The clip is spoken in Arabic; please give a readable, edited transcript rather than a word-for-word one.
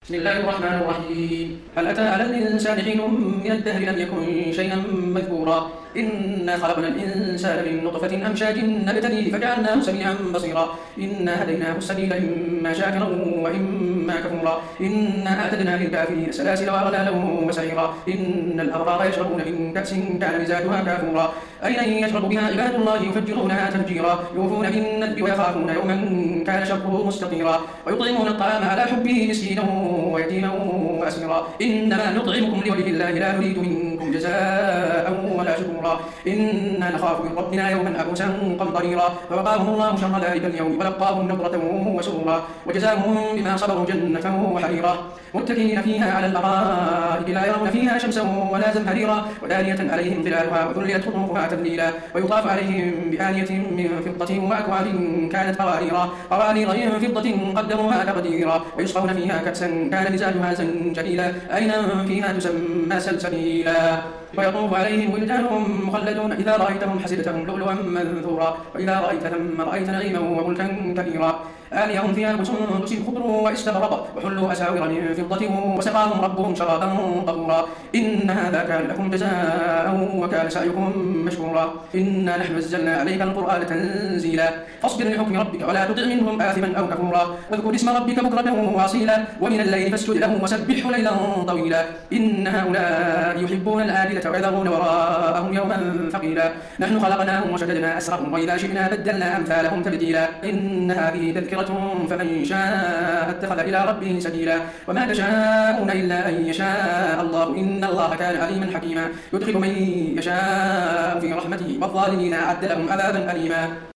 بسم الله الرحمن الرحيم. هل أتى على الإنسان حين من الدهر لم يكن شيئا مذكورا إنا خلقنا الإنسان من نطفة أمشاج نبتليه فجعلناه سميعا بصيرا إنا هديناه السبيل إما شاكرا وإما كفورا إنا أعتدنا للكافرين سلاسل وأغلالا وسعيرا إن الأبرار يشربون من كأس كان مزاجها كافورا أين يشرب بها عباد الله يفجرونها تفجيرا يوفون بالنذر ويخافون يوما كان شره مستطيرا ويطعمون الطعام على حبه مسكينا ويتيما وأسيرا إنما نطعمكم لوجه الله لا نريد منكم جزاء ولا شكورا إنا نخاف من ربنا يوما عبوسا قمطريرا فوقاهم الله شر ذلك اليوم ولقاهم نضرة وسرورا وجزاهم بما صبروا جنة وحريرا متكئين فيها على الأرائك لا يرون فيها شمسا ولا زمهريرا ودانية عليهم ظلالها وذللت قطوفها تذليلا ويطاف عليهم بآنية من فضة وأكواب كانت قوارير من فضة قدروها تقديرا ويسقون فيها كأسا كان مزاجها زنجبيلا عينا فيها تسمى سلسبيلا ويطوف عليهم ولدان مخلدون إذا رأيتهم حسبتهم لؤلؤا منثورا وإذا رأيت ثم رأيت نعيما وملكا كبيرا آليهم ثياب سندس خضر واستبرق وحلوا أساور من فضة وسقاهم ربهم شرابا طهورا إن هذا كان لكم جزاء وكان سعيكم مشكورا إنا نحن نزلنا عليك القرآن تنزيلا فاصبر لحكم ربك ولا تطع منهم آثما أو كفورا واذكر اسم ربك بكرة وأصيلا ومن الليل فاسجد له وسبحه ليلا طويلا إن هؤلاء يحبون العاجلة ويذرون وراءهم يوما ثقيلا نحن خلقناهم وشددنا أسرهم وإذا شئنا بدلنا أمثالهم تبديلا إن هذه تذكرة فمن شاء اتخذ إلى ربه سبيلا وما تشاءون إلا أن يشاء الله إن الله كان عليما حكيما يدخل من يشاء في رحمته والظالمين أعد لهم عذابا أليما.